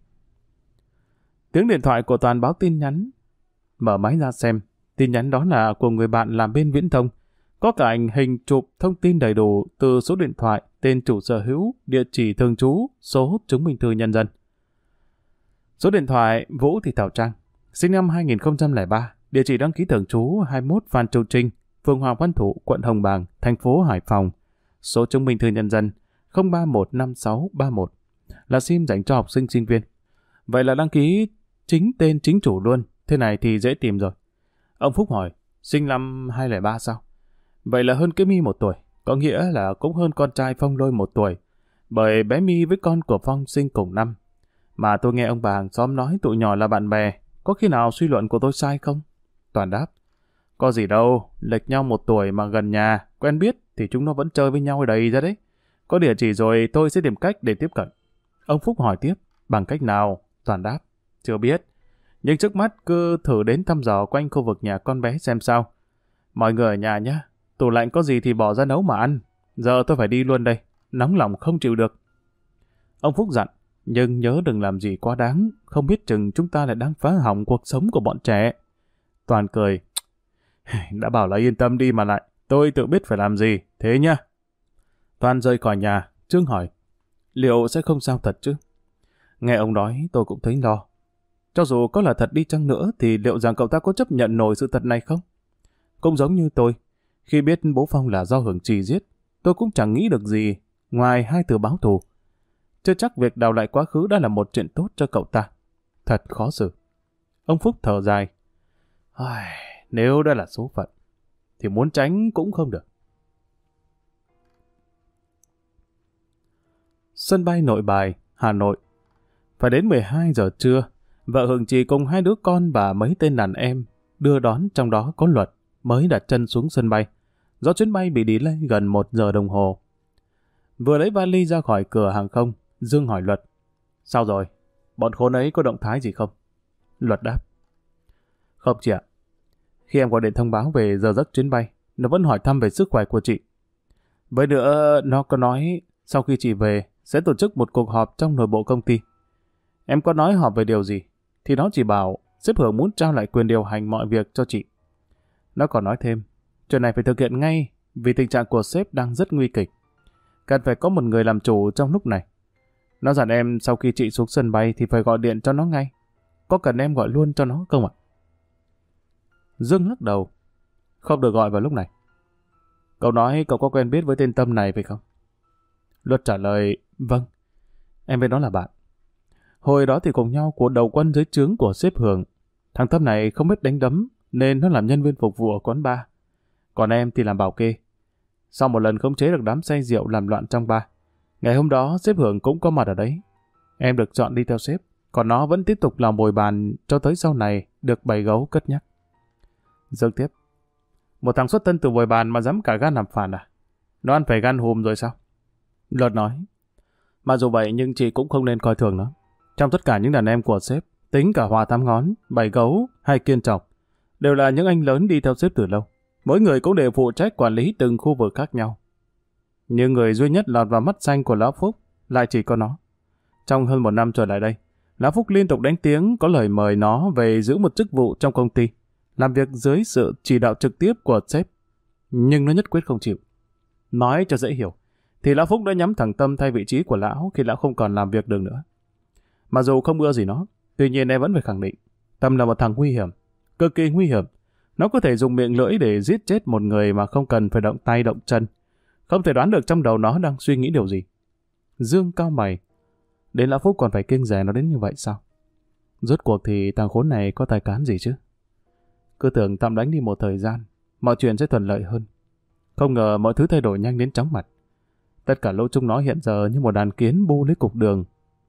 A: Tiếng điện thoại của Toàn báo tin nhắn. Mở máy ra xem. Tin nhắn đó là của người bạn làm bên viễn thông. Có cả ảnh hình chụp thông tin đầy đủ từ số điện thoại, tên chủ sở hữu, địa chỉ thường trú, số chứng minh thư nhân dân. Số điện thoại Vũ Thị Thảo Trang, sinh năm 2003, địa chỉ đăng ký thường trú 21 Phan Châu Trinh, phường Hoàng Văn Thụ, quận Hồng Bàng, thành phố Hải Phòng. Số chứng minh thư nhân dân 03156331, là sim dành cho học sinh sinh viên. Vậy là đăng ký chính tên chính chủ luôn, thế này thì dễ tìm rồi. Ông Phúc hỏi, sinh năm 2003 sao? Vậy là hơn cái My 1 tuổi, có nghĩa là cũng hơn con trai Phong Lôi 1 tuổi, bởi bé My với con của Phong sinh cùng năm. Mà tôi nghe ông bà hàng xóm nói tụi nhỏ là bạn bè, có khi nào suy luận của tôi sai không? Toàn đáp, có gì đâu, lệch nhau 1 tuổi mà gần nhà, quen biết thì chúng nó vẫn chơi với nhau đầy ra đấy. Có địa chỉ rồi tôi sẽ tìm cách để tiếp cận. Ông Phúc hỏi tiếp, bằng cách nào? Toàn đáp, chưa biết. Nhưng trước mắt cứ thử đến thăm dò quanh khu vực nhà con bé xem sao. Mọi người ở nhà nhé, tủ lạnh có gì thì bỏ ra nấu mà ăn. Giờ tôi phải đi luôn đây, nóng lòng không chịu được. Ông Phúc dặn, nhưng nhớ đừng làm gì quá đáng, không biết chừng chúng ta lại đang phá hỏng cuộc sống của bọn trẻ. Toàn cười, đã bảo là yên tâm đi mà lại, tôi tự biết phải làm gì, thế nhá. Toàn rời khỏi nhà, Trương hỏi, liệu sẽ không sao thật chứ? Nghe ông nói tôi cũng thấy lo. Cho dù có là thật đi chăng nữa thì liệu rằng cậu ta có chấp nhận nổi sự thật này không? Cũng giống như tôi, khi biết bố Phong là do Hưởng Trì giết, tôi cũng chẳng nghĩ được gì ngoài 2 từ báo thù. Chưa chắc việc đào lại quá khứ đã là một chuyện tốt cho cậu ta. Thật khó xử. Ông Phúc thở dài. Nếu đã là số phận, thì muốn tránh cũng không được. Sân bay Nội Bài, Hà Nội. Phải đến 12 giờ trưa, vợ Hưởng Trì cùng 2 đứa con và mấy tên đàn em đưa đón, trong đó có Luật, mới đặt chân xuống sân bay. Do chuyến bay bị delay gần 1 giờ đồng hồ. Vừa lấy vali ra khỏi cửa hàng không, Dương hỏi Luật, sao rồi? Bọn khốn ấy có động thái gì không? Luật đáp, không chị ạ. Khi em gọi điện thông báo về giờ giấc chuyến bay, nó vẫn hỏi thăm về sức khỏe của chị. Với nữa, nó có nói sau khi chị về sẽ tổ chức một cuộc họp trong nội bộ công ty. Em có nói họp về điều gì, thì nó chỉ bảo sếp Hưởng muốn trao lại quyền điều hành mọi việc cho chị. Nó còn nói thêm, chuyện này phải thực hiện ngay vì tình trạng của sếp đang rất nguy kịch. Cần phải có một người làm chủ trong lúc này. Nó dặn em sau khi chị xuống sân bay thì phải gọi điện cho nó ngay. Có cần em gọi luôn cho nó không ạ? Dương lắc đầu, không được gọi vào lúc này. Cậu nói cậu có quen biết với tên Tâm này phải không? Luật trả lời, vâng. Em với nó là bạn. Hồi đó thì cùng nhau của đầu quân dưới trướng của sếp Hưởng. Thằng Tâm này không biết đánh đấm nên nó làm nhân viên phục vụ ở quán bar. Còn em thì làm bảo kê. Sau một lần khống chế được đám say rượu làm loạn trong bar, ngày hôm đó sếp Hưởng cũng có mặt ở đấy. Em được chọn đi theo sếp, còn nó vẫn tiếp tục làm bồi bàn cho tới sau này được bầy gấu cất nhắc. Dương tiếp, một thằng xuất thân từ bồi bàn mà dám cả gan làm phản à? Nó ăn phải gan hùm rồi sao? Luật nói, mà dù vậy nhưng chị cũng không nên coi thường nó. Trong tất cả những đàn em của sếp, tính cả Hòa Tám Ngón, Bảy Gấu hay Kiên Trọc, đều là những anh lớn đi theo sếp từ lâu. Mỗi người cũng đều phụ trách quản lý từng khu vực khác nhau. Nhưng người duy nhất lọt vào mắt xanh của Lão Phúc lại chỉ có nó. Trong hơn 1 năm trở lại đây, Lão Phúc liên tục đánh tiếng có lời mời nó về giữ một chức vụ trong công ty, làm việc dưới sự chỉ đạo trực tiếp của sếp. Nhưng nó nhất quyết không chịu. Nói cho dễ hiểu, thì Lão Phúc đã nhắm thẳng Tâm thay vị trí của Lão khi Lão không còn làm việc được nữa. Mà dù không ưa gì nó, tuy nhiên em vẫn phải khẳng định, Tâm là một thằng nguy hiểm, cực kỳ nguy hiểm. Nó có thể dùng miệng lưỡi để giết chết một người mà không cần phải động tay động chân. Không thể đoán được trong đầu nó đang suy nghĩ điều gì. Dương cau mày. Đến Lão Phúc còn phải kiêng dè nó đến như vậy sao? Rốt cuộc thì thằng khốn này có tài cán gì chứ? Cứ tưởng tạm đánh đi một thời gian, mọi chuyện sẽ thuận lợi hơn. Không ngờ mọi thứ thay đổi nhanh đến chóng mặt. Tất cả lũ chúng nó hiện giờ như một đàn kiến bu lấy cục đường.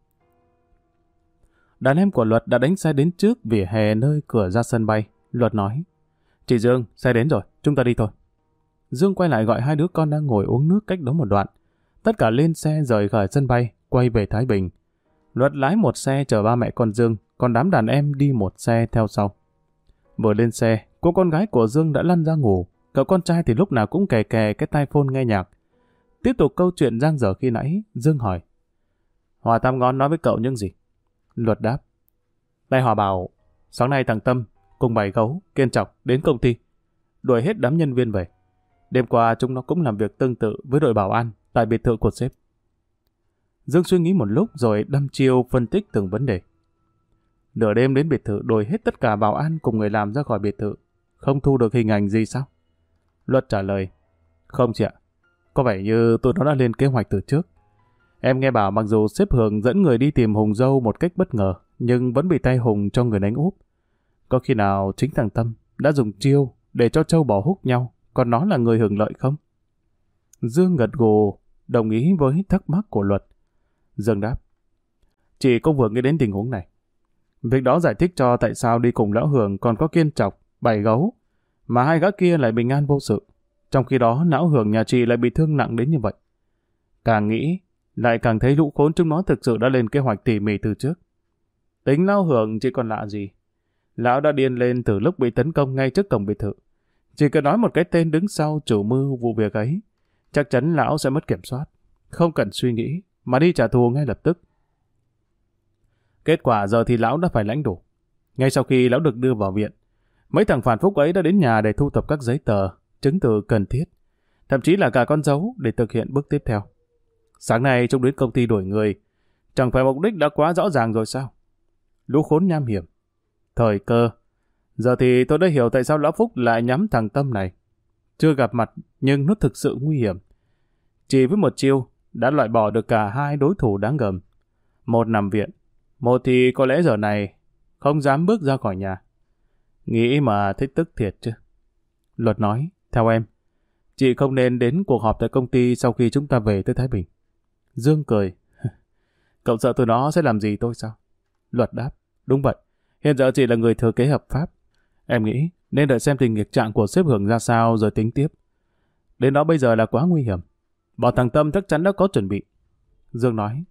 A: Đàn em của Luật đã đánh xe đến trước vỉa hè nơi cửa ra sân bay. Luật nói, chị Dương, xe đến rồi, chúng ta đi thôi. Dương quay lại gọi 2 đứa con đang ngồi uống nước cách đó một đoạn. Tất cả lên xe rời khỏi sân bay, quay về Thái Bình. Luật lái một xe chở ba mẹ con Dương, còn đám đàn em đi một xe theo sau. Vừa lên xe, cô con gái của Dương đã lăn ra ngủ. Cậu con trai thì lúc nào cũng kè kè cái tai phone nghe nhạc. Tiếp tục câu chuyện giang dở khi nãy, Dương hỏi, Hòa Tam Ngón nói với cậu những gì? Luật đáp, Đại Hòa bảo, sáng nay thằng Tâm cùng Bảy Gấu, Kiên Trọc đến công ty, đuổi hết đám nhân viên về. Đêm qua chúng nó cũng làm việc tương tự với đội bảo an tại biệt thự của sếp. Dương suy nghĩ một lúc rồi đăm chiêu phân tích từng vấn đề. Nửa đêm đến biệt thự đuổi hết tất cả bảo an cùng người làm ra khỏi biệt thự, không thu được hình ảnh gì sao? Luật trả lời, không chị ạ. Có vẻ như tụi nó đã lên kế hoạch từ trước. Em nghe bảo mặc dù sếp Hường dẫn người đi tìm Hùng Dâu một cách bất ngờ, nhưng vẫn bị tay Hùng cho người đánh úp. Có khi nào chính thằng Tâm đã dùng chiêu để cho trâu bò húc nhau, còn nó là người hưởng lợi không? Dương gật gù, đồng ý với thắc mắc của Luật. Dương đáp, chị cũng vừa nghĩ đến tình huống này. Việc đó giải thích cho tại sao đi cùng lão Hường còn có Kiên Trọc, Bảy Gấu, mà hai gã kia lại bình an vô sự. Trong khi đó, lão Hường nhà chị lại bị thương nặng đến như vậy. Càng nghĩ, lại càng thấy lũ khốn chúng nó thực sự đã lên kế hoạch tỉ mỉ từ trước. Tính lão Hường chỉ còn lạ gì. Lão đã điên lên từ lúc bị tấn công ngay trước cổng biệt thự. Chỉ cần nói một cái tên đứng sau chủ mưu vụ việc ấy, chắc chắn lão sẽ mất kiểm soát. Không cần suy nghĩ, mà đi trả thù ngay lập tức. Kết quả giờ thì lão đã phải lãnh đủ. Ngay sau khi lão được đưa vào viện, mấy thằng phản phúc ấy đã đến nhà để thu thập các giấy tờ, chứng từ cần thiết, thậm chí là cả con dấu để thực hiện bước tiếp theo. Sáng nay chúng đến công ty đuổi người, chẳng phải mục đích đã quá rõ ràng rồi sao? Lũ khốn nham hiểm, thời cơ. Giờ thì tôi đã hiểu tại sao lão Phúc lại nhắm thằng Tâm này. Chưa gặp mặt nhưng nó thực sự nguy hiểm. Chỉ với một chiêu đã loại bỏ được cả hai đối thủ đáng gờm. Một nằm viện, một thì có lẽ giờ này không dám bước ra khỏi nhà. Nghĩ mà thích tức thiệt chứ. Luật nói, theo em, chị không nên đến cuộc họp tại công ty sau khi chúng ta về tới Thái Bình. Dương cười. Cậu sợ tụi nó sẽ làm gì tôi sao? Luật đáp, đúng vậy. Hiện giờ chị là người thừa kế hợp pháp. Em nghĩ nên đợi xem tình nghiệp trạng của sếp Hưởng ra sao rồi tính tiếp. Đến đó bây giờ là quá nguy hiểm. Bọn thằng Tâm chắc chắn đã có chuẩn bị. Dương nói.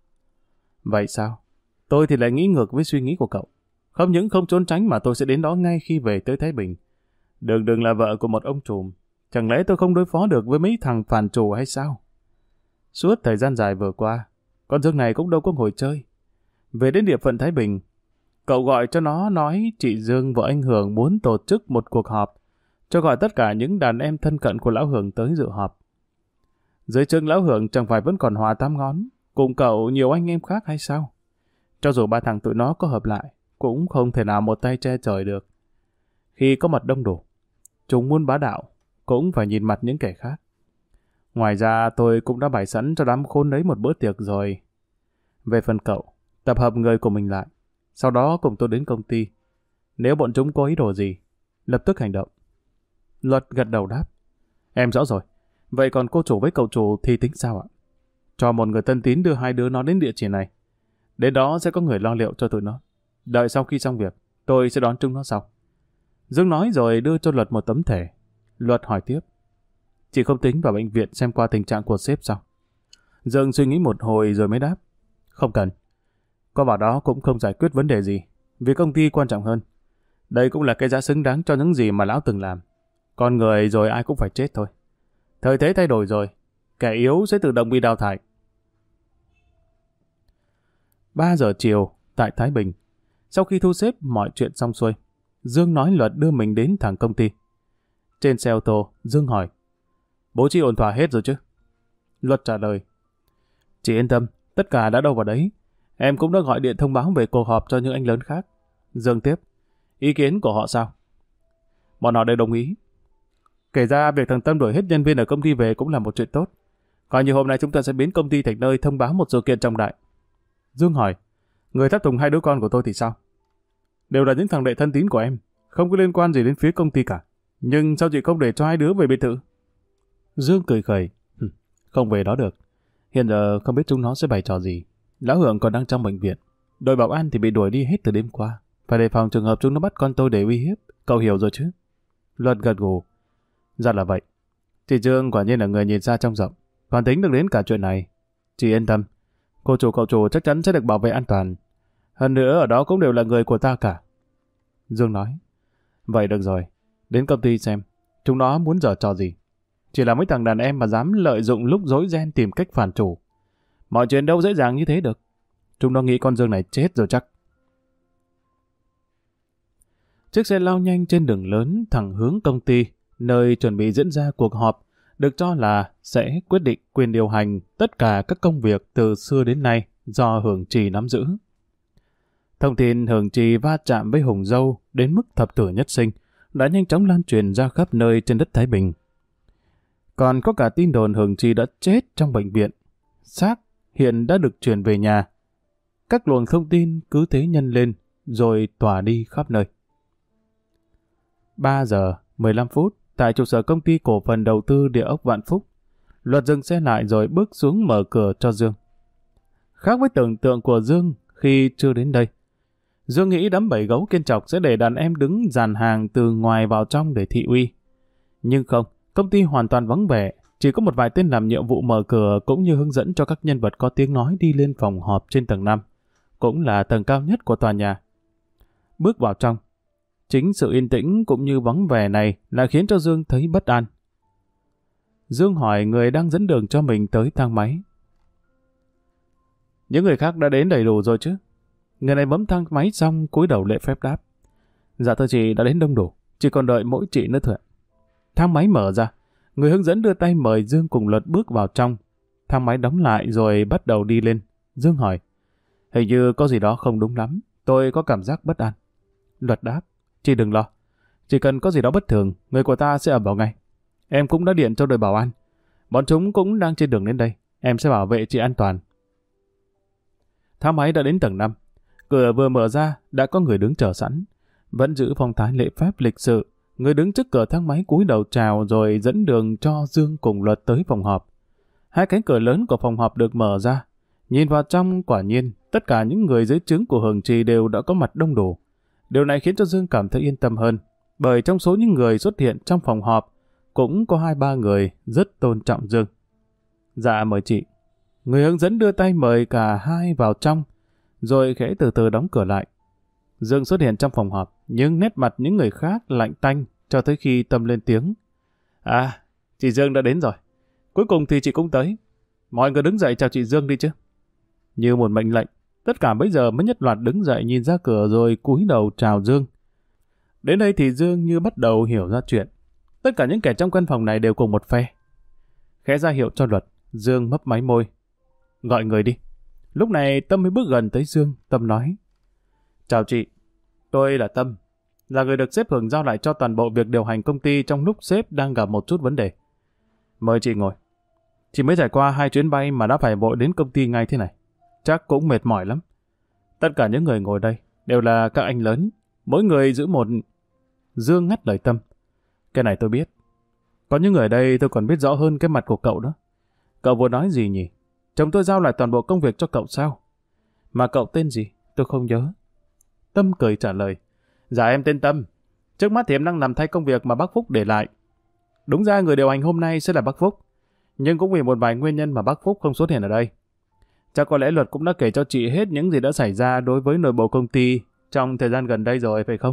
A: Vậy sao? Tôi thì lại nghĩ ngược với suy nghĩ của cậu. Không những không trốn tránh mà tôi sẽ đến đó ngay khi về tới Thái Bình. Đừng là vợ của một ông trùm. Chẳng lẽ tôi không đối phó được với mấy thằng phản trù hay sao? Suốt thời gian dài vừa qua, con Dương này cũng đâu có ngồi chơi. Về đến địa phận Thái Bình, cậu gọi cho nó nói chị Dương vợ anh Hưởng muốn tổ chức một cuộc họp, cho gọi tất cả những đàn em thân cận của lão Hưởng tới dự họp. Dưới trướng lão Hưởng chẳng phải vẫn còn Hòa Tám Ngón, cùng cậu nhiều anh em khác hay sao? Cho dù ba thằng tụi nó có hợp lại, cũng không thể nào một tay che trời được. Khi có mặt đông đủ, chúng muốn bá đạo, cũng phải nhìn mặt những kẻ khác. Ngoài ra tôi cũng đã bày sẵn cho đám khốn ấy một bữa tiệc rồi. Về phần cậu, tập hợp người của mình lại, sau đó cùng tôi đến công ty. Nếu bọn chúng có ý đồ gì, lập tức hành động. Luật gật đầu đáp. Em rõ rồi. Vậy còn cô chủ với cậu chủ thì tính sao ạ? Cho một người thân tín đưa hai đứa nó đến địa chỉ này. Đến đó sẽ có người lo liệu cho tụi nó. Đợi sau khi xong việc, tôi sẽ đón chúng nó sau. Dương nói rồi đưa cho Luật một tấm thẻ. Luật hỏi tiếp. Chị không tính vào bệnh viện xem qua tình trạng của sếp sao? Dương suy nghĩ một hồi rồi mới đáp. Không cần. Có vào đó cũng không giải quyết vấn đề gì. Vì công ty quan trọng hơn. Đây cũng là cái giá xứng đáng cho những gì mà lão từng làm. Con người rồi ai cũng phải chết thôi. Thời thế thay đổi rồi. Kẻ yếu sẽ tự động bị đào thải. 3 giờ chiều tại Thái Bình. Sau khi thu xếp mọi chuyện xong xuôi, Dương nói Luật đưa mình đến thẳng công ty. Trên xe ô tô, Dương hỏi. Bố trí ổn thỏa hết rồi chứ? Luật trả lời. Chị yên tâm, tất cả đã đâu vào đấy. Em cũng đã gọi điện thông báo về cuộc họp cho những anh lớn khác. Dương tiếp. Ý kiến của họ sao? Bọn họ đều đồng ý. Kể ra việc thằng Tâm đuổi hết nhân viên ở công ty về cũng là một chuyện tốt. Coi như hôm nay chúng ta sẽ biến công ty thành nơi thông báo một sự kiện trọng đại. Dương hỏi. Người tháp tùng hai đứa con của tôi thì sao? Đều là những thằng đệ thân tín của em. Không có liên quan gì đến phía công ty cả. Nhưng sao chị không để cho hai đứa về biệt thự? Dương cười khẩy. Không về đó được. Hiện giờ không biết chúng nó sẽ bày trò gì. Lão Hưởng còn đang trong bệnh viện. Đội bảo an thì bị đuổi đi hết từ đêm qua. Phải đề phòng trường hợp chúng nó bắt con tôi để uy hiếp. Cậu hiểu rồi chứ? Luật gật gù. Ra là vậy. Chị Dương quả nhiên là người nhìn xa trông rộng. Còn tính được đến cả chuyện này. Chị yên tâm. Cô chủ cậu chủ chắc chắn sẽ được bảo vệ an toàn. Hơn nữa ở đó cũng đều là người của ta cả. Dương nói. Vậy được rồi. Đến công ty xem. Chúng nó muốn giở trò gì. Chỉ là mấy thằng đàn em mà dám lợi dụng lúc rối ren tìm cách phản chủ. Mọi chuyện đâu dễ dàng như thế được. Chúng nó nghĩ con Dương này chết rồi chắc. Chiếc xe lao nhanh trên đường lớn thẳng hướng công ty, nơi chuẩn bị diễn ra cuộc họp, được cho là sẽ quyết định quyền điều hành tất cả các công việc từ xưa đến nay do Hưởng Trì nắm giữ. Thông tin Hưởng Trì va chạm với Hùng Dâu đến mức thập tử nhất sinh đã nhanh chóng lan truyền ra khắp nơi trên đất Thái Bình. Còn có cả tin đồn Hưởng Trì đã chết trong bệnh viện. Xác hiện đã được chuyển về nhà. Các luồng thông tin cứ thế nhân lên, rồi tỏa đi khắp nơi. 3 giờ 15 phút, tại trụ sở công ty cổ phần đầu tư địa ốc Vạn Phúc, Luật dừng xe lại rồi bước xuống mở cửa cho Dương. Khác với tưởng tượng của Dương khi chưa đến đây, Dương nghĩ đám bầy gấu kiên trọc sẽ để đàn em đứng dàn hàng từ ngoài vào trong để thị uy. Nhưng không, công ty hoàn toàn vắng vẻ, chỉ có một vài tên làm nhiệm vụ mở cửa cũng như hướng dẫn cho các nhân vật có tiếng nói đi lên phòng họp trên tầng 5, cũng là tầng cao nhất của tòa nhà. Bước vào trong, chính sự yên tĩnh cũng như vắng vẻ này lại khiến cho Dương thấy bất an. Dương hỏi người đang dẫn đường cho mình tới thang máy. Những người khác đã đến đầy đủ rồi chứ? Người này bấm thang máy xong cúi đầu lễ phép đáp. Dạ thưa chị, đã đến đông đủ, chỉ còn đợi mỗi chị nữa thôi. Thang máy mở ra, người hướng dẫn đưa tay mời Dương cùng Luật bước vào trong. Thang máy đóng lại rồi bắt đầu đi lên. Dương hỏi, hình như có gì đó không đúng lắm, tôi có cảm giác bất an. Luật đáp, chị đừng lo, chỉ cần có gì đó bất thường, người của ta sẽ ập vào ngay. Em cũng đã điện cho đội bảo an, bọn chúng cũng đang trên đường đến đây, em sẽ bảo vệ chị an toàn. Thang máy đã đến tầng 5, cửa vừa mở ra đã có người đứng chờ sẵn, vẫn giữ phong thái lễ phép lịch sự. Người đứng trước cửa thang máy cúi đầu chào rồi dẫn đường cho Dương cùng Luật tới phòng họp. Hai cánh cửa lớn của phòng họp được mở ra. Nhìn vào trong, quả nhiên, tất cả những người dưới trướng của Hường Trì đều đã có mặt đông đủ. Điều này khiến cho Dương cảm thấy yên tâm hơn, bởi trong số những người xuất hiện trong phòng họp, cũng có 2-3 người rất tôn trọng Dương. Dạ mời chị. Người hướng dẫn đưa tay mời cả hai vào trong, rồi khẽ từ từ đóng cửa lại. Dương xuất hiện trong phòng họp, nhưng nét mặt những người khác lạnh tanh cho tới khi Tâm lên tiếng. À, chị Dương đã đến rồi. Cuối cùng thì chị cũng tới. Mọi người đứng dậy chào chị Dương đi chứ. Như một mệnh lệnh, tất cả bây giờ mới nhất loạt đứng dậy nhìn ra cửa rồi cúi đầu chào Dương. Đến đây thì Dương như bắt đầu hiểu ra chuyện. Tất cả những kẻ trong căn phòng này đều cùng một phe. Khẽ ra hiệu cho Luật, Dương mấp máy môi. Gọi người đi. Lúc này Tâm mới bước gần tới Dương. Tâm nói, chào chị, tôi là Tâm, là người được sếp Hường giao lại cho toàn bộ việc điều hành công ty trong lúc sếp đang gặp một chút vấn đề. Mời chị ngồi. Chị mới trải qua 2 chuyến bay mà đã phải vội đến công ty ngay thế này. Chắc cũng mệt mỏi lắm. Tất cả những người ngồi đây đều là các anh lớn, mỗi người giữ một... Dương ngắt lời Tâm. Cái này tôi biết. Có những người ở đây tôi còn biết rõ hơn cái mặt của cậu đó. Cậu vừa nói gì nhỉ? Chồng tôi giao lại toàn bộ công việc cho cậu sao? Mà cậu tên gì? Tôi không nhớ. Tâm cười trả lời. Dạ em tên Tâm. Trước mắt thì em đang làm thay công việc mà bác Phúc để lại. Đúng ra người điều hành hôm nay sẽ là bác Phúc. Nhưng cũng vì một vài nguyên nhân mà bác Phúc không xuất hiện ở đây. Chắc có lẽ Luật cũng đã kể cho chị hết những gì đã xảy ra đối với nội bộ công ty trong thời gian gần đây rồi, phải không?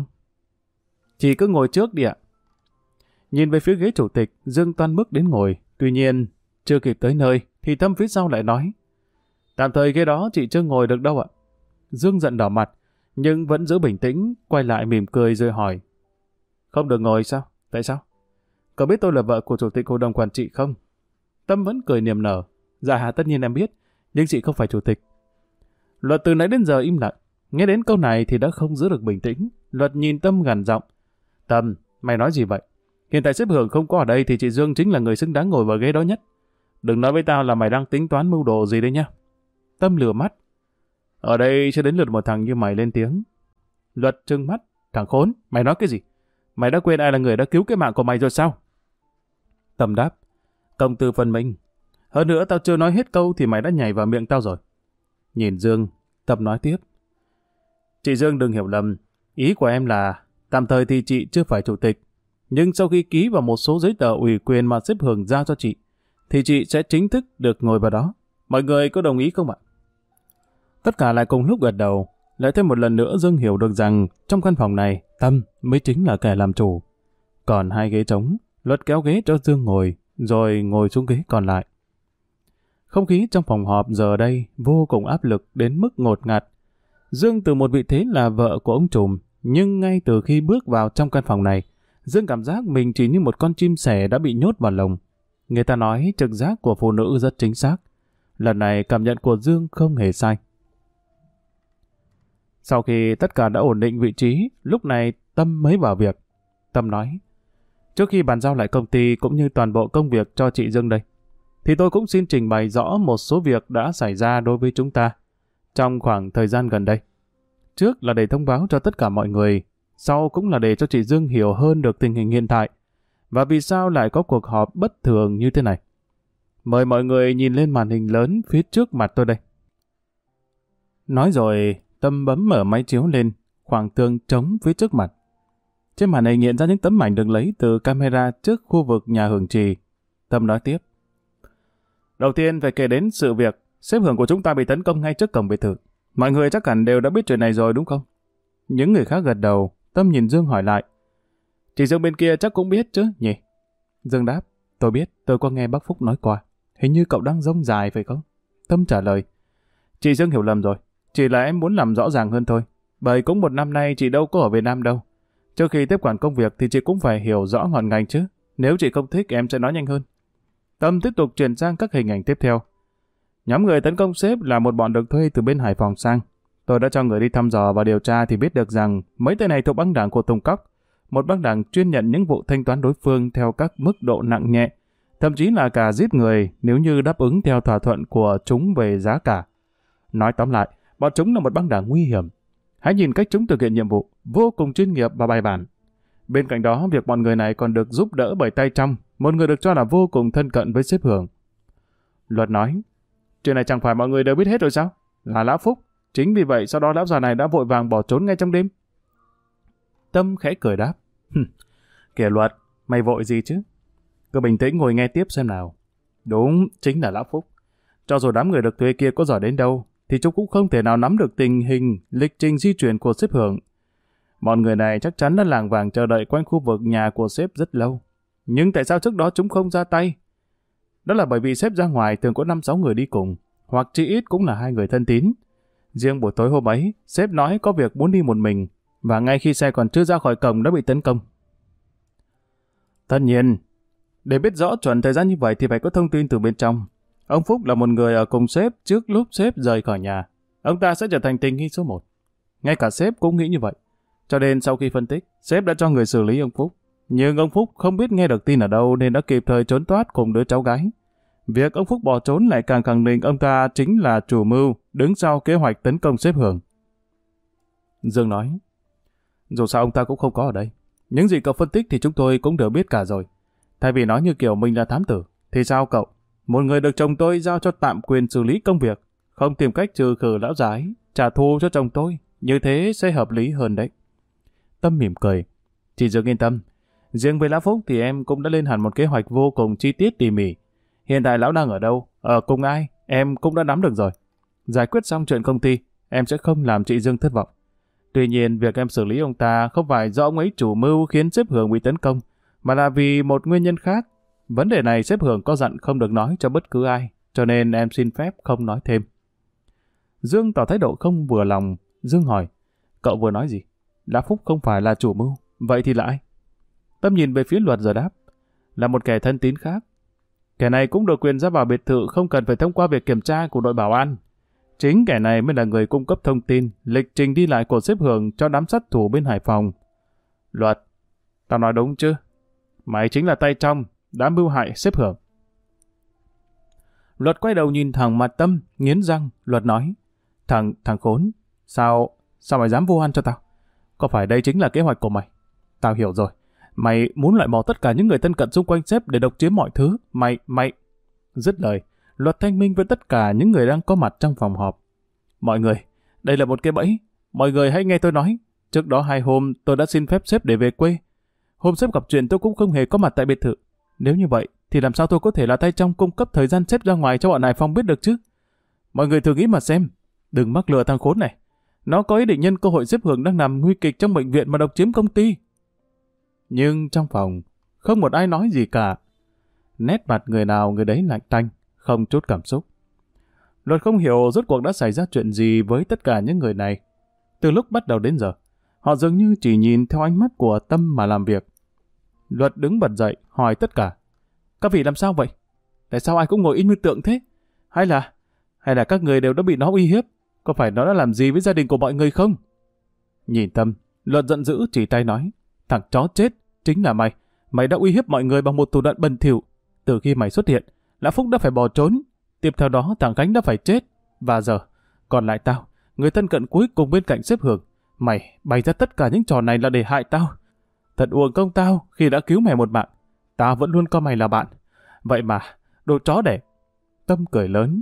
A: Chị cứ ngồi trước đi ạ. Nhìn về phía ghế chủ tịch, Dương toan bước đến ngồi. Tuy nhiên, chưa kịp tới nơi, thì Tâm phía sau lại nói. Tạm thời ghế đó chị chưa ngồi được đâu ạ. Dương giận đỏ mặt, nhưng vẫn giữ bình tĩnh, quay lại mỉm cười rồi hỏi. Không được ngồi sao? Tại sao? Cậu biết tôi là vợ của chủ tịch hội đồng quản trị không? Tâm vẫn cười niềm nở. Dạ tất nhiên em biết, nhưng chị không phải chủ tịch. Luật từ nãy đến giờ im lặng. Nghe đến câu này thì đã không giữ được bình tĩnh. Luật nhìn Tâm gằn giọng. Tâm, mày nói gì vậy? Hiện tại sếp Hường không có ở đây thì chị Dương chính là người xứng đáng ngồi vào ghế đó nhất. Đừng nói với tao là mày đang tính toán mưu đồ gì đấy nhá. Tâm lừa mắt. Ở đây chưa đến lượt một thằng như mày lên tiếng. Luật trừng mắt. Thằng khốn, mày nói cái gì? Mày đã quên ai là người đã cứu cái mạng của mày rồi sao? Tâm đáp. Công tư phân minh. Hơn nữa tao chưa nói hết câu thì mày đã nhảy vào miệng tao rồi. Nhìn Dương, Tâm nói tiếp. Chị Dương đừng hiểu lầm. Ý của em là tạm thời thì chị chưa phải chủ tịch. Nhưng sau khi ký vào một số giấy tờ ủy quyền mà sếp Hường giao cho chị, thì chị sẽ chính thức được ngồi vào đó. Mọi người có đồng ý không ạ? Tất cả lại cùng lúc gật đầu. Lại thêm một lần nữa Dương hiểu được rằng trong căn phòng này, Tâm mới chính là kẻ làm chủ. Còn 2 ghế trống, Luật kéo ghế cho Dương ngồi, rồi ngồi xuống ghế còn lại. Không khí trong phòng họp giờ đây vô cùng áp lực đến mức ngột ngạt. Dương từ một vị thế là vợ của ông trùm, nhưng ngay từ khi bước vào trong căn phòng này, Dương cảm giác mình chỉ như một con chim sẻ đã bị nhốt vào lồng. Người ta nói trực giác của phụ nữ rất chính xác. Lần này cảm nhận của Dương không hề sai. Sau khi tất cả đã ổn định vị trí, lúc này Tâm mới vào việc. Tâm nói, trước khi bàn giao lại công ty cũng như toàn bộ công việc cho chị Dương đây, thì tôi cũng xin trình bày rõ một số việc đã xảy ra đối với chúng ta. trong khoảng thời gian gần đây. Trước là để thông báo cho tất cả mọi người, sau cũng là để cho chị Dương hiểu hơn được tình hình hiện tại, và vì sao lại có cuộc họp bất thường như thế này. Mời mọi người nhìn lên màn hình lớn phía trước mặt tôi đây. Nói rồi, Tâm bấm mở máy chiếu lên, khoảng tường trống phía trước mặt. Trên màn hình hiện ra những tấm ảnh được lấy từ camera trước khu vực nhà Hường Trì. Tâm nói tiếp. Đầu tiên phải kể đến sự việc xếp Hường của chúng ta bị tấn công ngay trước cổng biệt thự. Mọi người chắc hẳn đều đã biết chuyện này rồi đúng không? Những người khác gật đầu. Tâm nhìn Dương hỏi lại. Chị Dương bên kia chắc cũng biết chứ nhỉ? Dương đáp. Tôi biết, tôi có nghe bác Phúc nói qua. Hình như cậu đang rông dài phải không? Tâm trả lời. Chị Dương hiểu lầm rồi. Chỉ là em muốn làm rõ ràng hơn thôi. Bởi cũng một năm nay chị đâu có ở Việt Nam đâu. Trước khi tiếp quản công việc thì chị cũng phải hiểu rõ ngọn ngành chứ. Nếu chị không thích em sẽ nói nhanh hơn. Tâm tiếp tục chuyển sang các hình ảnh tiếp theo. Nhóm người tấn công sếp là một bọn được thuê từ bên Hải Phòng sang. Tôi đã cho người đi thăm dò và điều tra thì biết được rằng mấy tên này thuộc băng đảng của Tùng Cóc, một băng đảng chuyên nhận những vụ thanh toán đối phương theo các mức độ nặng nhẹ, thậm chí là cả giết người nếu như đáp ứng theo thỏa thuận của chúng về giá cả. Nói tóm lại, bọn chúng là một băng đảng nguy hiểm. Hãy nhìn cách chúng thực hiện nhiệm vụ, vô cùng chuyên nghiệp và bài bản. Bên cạnh đó, việc bọn người này còn được giúp đỡ bởi tay trong, một người được cho là vô cùng thân cận với sếp Hường. Luật nói, chuyện này chẳng phải mọi người đều biết hết rồi sao? Là Lão Phúc. Chính vì vậy sau đó lão già này đã vội vàng bỏ trốn ngay trong đêm. Tâm khẽ cười đáp. Kìa Luật, mày vội gì chứ? Cứ bình tĩnh ngồi nghe tiếp xem nào. Đúng, chính là Lão Phúc. Cho dù đám người được thuê kia có giỏi đến đâu, thì chúng cũng không thể nào nắm được tình hình, lịch trình di chuyển của sếp Hường. Bọn người này chắc chắn đã lảng vảng chờ đợi quanh khu vực nhà của sếp rất lâu. Nhưng tại sao trước đó chúng không ra tay? Đó là bởi vì sếp ra ngoài thường có 5-6 người đi cùng, hoặc chỉ ít cũng là 2 người thân tín. Riêng buổi tối hôm ấy, sếp nói có việc muốn đi một mình, và ngay khi xe còn chưa ra khỏi cổng đã bị tấn công. Tất nhiên, để biết rõ chuẩn thời gian như vậy thì phải có thông tin từ bên trong. Ông Phúc là một người ở cùng sếp trước lúc sếp rời khỏi nhà. Ông ta sẽ trở thành tình nghi số 1. Ngay cả sếp cũng nghĩ như vậy. Cho nên sau khi phân tích, sếp đã cho người xử lý ông Phúc. Nhưng ông Phúc không biết nghe được tin ở đâu nên đã kịp thời trốn thoát cùng đứa cháu gái. Việc ông Phúc bỏ trốn lại càng khẳng định ông ta chính là chủ mưu đứng sau kế hoạch tấn công sếp Hường. Dương nói, dù sao ông ta cũng không có ở đây. Những gì cậu phân tích thì chúng tôi cũng đều biết cả rồi. Thay vì nói như kiểu mình là thám tử, thì sao cậu? Một người được chồng tôi giao cho tạm quyền xử lý công việc, không tìm cách trừ khử lão già ấy, trả thù cho chồng tôi. Như thế sẽ hợp lý hơn đấy. Tâm mỉm cười. Chị Dương yên tâm. Riêng với Lão Phúc thì em cũng đã lên hẳn một kế hoạch vô cùng chi tiết tỉ mỉ. Hiện tại lão đang ở đâu, ở cùng ai, em cũng đã nắm được rồi. Giải quyết xong chuyện công ty, em sẽ không làm chị Dương thất vọng. Tuy nhiên, việc em xử lý ông ta không phải do ông ấy chủ mưu khiến sếp Hường bị tấn công, mà là vì một nguyên nhân khác. Vấn đề này sếp Hường có dặn không được nói cho bất cứ ai, cho nên em xin phép không nói thêm. Dương tỏ thái độ không vừa lòng. Dương hỏi, cậu vừa nói gì? Lão Phúc không phải là chủ mưu, vậy thì là ai? Tâm nhìn về phía Luật rồi đáp, là một kẻ thân tín khác. Kẻ này cũng được quyền ra vào biệt thự không cần phải thông qua việc kiểm tra của đội bảo an. Chính kẻ này mới là người cung cấp thông tin, lịch trình đi lại của sếp Hường cho đám sát thủ bên Hải Phòng. Luật, tao nói đúng chứ? Mày chính là tay trong, đã mưu hại sếp Hường. Luật quay đầu nhìn thẳng mặt Tâm, nghiến răng. Luật nói, thằng khốn, sao mày dám vu oan cho tao? Có phải đây chính là kế hoạch của mày? Tao hiểu rồi. Mày muốn loại bỏ tất cả những người thân cận xung quanh sếp để độc chiếm mọi thứ. Mày... Dứt lời, Luật thanh minh với tất cả những người đang có mặt trong phòng họp. Mọi người, đây là một cái bẫy. Mọi người hãy nghe tôi nói. Trước đó 2 hôm tôi đã xin phép sếp để về quê. Hôm sếp gặp chuyện tôi cũng không hề có mặt tại biệt thự. Nếu như vậy, thì làm sao tôi có thể là tay trong cung cấp thời gian sếp ra ngoài cho bọn Hải Phòng biết được chứ? Mọi người thử nghĩ mà xem. Đừng mắc lừa thằng khốn này. Nó có ý định nhân cơ hội sếp Hường đang nằm nguy kịch trong bệnh viện mà độc chiếm công ty. Nhưng trong phòng, không một ai nói gì cả. Nét mặt người nào người đấy lạnh tanh, không chút cảm xúc. Luật không hiểu rốt cuộc đã xảy ra chuyện gì với tất cả những người này. Từ lúc bắt đầu đến giờ, họ dường như chỉ nhìn theo ánh mắt của Tâm mà làm việc. Luật đứng bật dậy, hỏi tất cả. Các vị làm sao vậy? Tại sao ai cũng ngồi im như tượng thế? Hay là các người đều đã bị nó uy hiếp? Có phải nó đã làm gì với gia đình của mọi người không? Nhìn Tâm, Luật giận dữ chỉ tay nói. Thằng chó chết, chính là mày. Mày đã uy hiếp mọi người bằng một thủ đoạn bẩn thỉu. Từ khi mày xuất hiện, Lão Phúc đã phải bỏ trốn. Tiếp theo đó thằng Khánh đã phải chết. Và Còn lại tao, người thân cận cuối cùng bên cạnh xếp Hường. Mày bày ra tất cả những trò này là để hại tao. Thật uổng công tao khi đã cứu mày một mạng. Tao vẫn luôn coi mày là bạn. Vậy mà, đồ chó đẻ. Tâm cười lớn.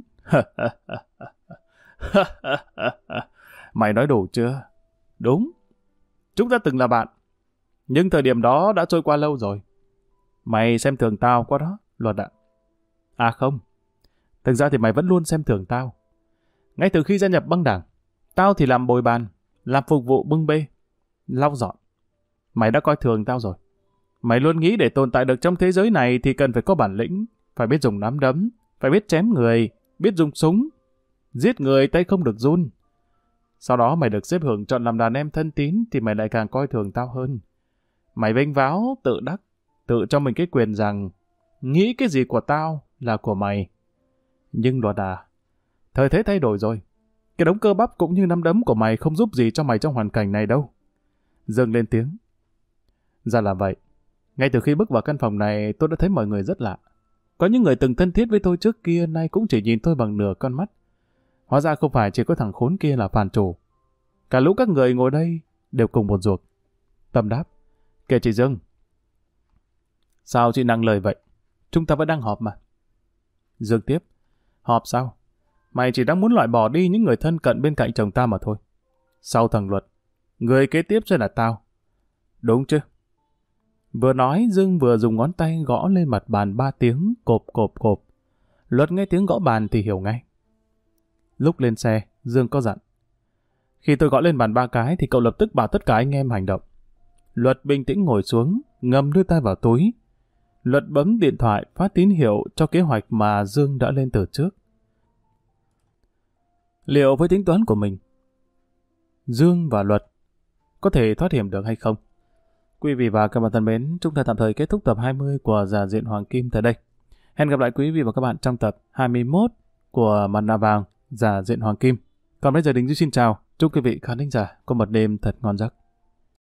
A: Mày nói đủ chưa? Đúng. Chúng ta từng là bạn. Nhưng thời điểm đó đã trôi qua lâu rồi. Mày xem thường tao quá đó, Luật ạ. À không. Thực ra thì mày vẫn luôn xem thường tao. Ngay từ khi gia nhập băng đảng, tao thì làm bồi bàn, làm phục vụ bưng bê, lau dọn. Mày đã coi thường tao rồi. Mày luôn nghĩ để tồn tại được trong thế giới này thì cần phải có bản lĩnh, phải biết dùng nắm đấm, phải biết chém người, biết dùng súng. Giết người tay không được run. Sau đó mày được xếp Hưởng chọn làm đàn em thân tín thì mày lại càng coi thường tao hơn. Mày vênh váo, tự đắc, tự cho mình cái quyền rằng nghĩ cái gì của tao là của mày. Nhưng Luật à, thời thế thay đổi rồi. Cái đống cơ bắp cũng như nắm đấm của mày không giúp gì cho mày trong hoàn cảnh này đâu. Dương lên tiếng. Ra là vậy. Ngay từ khi bước vào căn phòng này tôi đã thấy mọi người rất lạ. Có những người từng thân thiết với tôi trước kia nay cũng chỉ nhìn tôi bằng nửa con mắt. Hóa ra không phải chỉ có thằng khốn kia là phản chủ. Cả lũ các người ngồi đây đều cùng một ruột. Tâm đáp. Kể chị Dương. Sao chị nặng lời vậy? Chúng ta vẫn đang họp mà. Dương tiếp. Họp sao? Mày chỉ đang muốn loại bỏ đi những người thân cận bên cạnh chồng ta mà thôi. Sau thằng Luật, người kế tiếp sẽ là tao. Đúng chứ? Vừa nói, Dương vừa dùng ngón tay gõ lên mặt bàn 3 tiếng, cộp cộp cộp. Luật nghe tiếng gõ bàn thì hiểu ngay. Lúc lên xe, Dương có dặn. Khi tôi gõ lên bàn 3 cái thì cậu lập tức bảo tất cả anh em hành động. Luật bình tĩnh ngồi xuống, ngầm đưa tay vào túi. Luật bấm điện thoại phát tín hiệu cho kế hoạch mà Dương đã lên từ trước. Liệu với tính toán của mình, Dương và Luật có thể thoát hiểm được hay không? Quý vị và các bạn thân mến, chúng ta tạm thời kết thúc tập 20 của Già Diện Hoàng Kim tại đây. Hẹn gặp lại quý vị và các bạn trong tập 21 của Mặt Nạ Vàng Già Diện Hoàng Kim. Còn bây giờ Đình Duy xin chào, chúc quý vị khán thính giả có một đêm thật ngon giấc.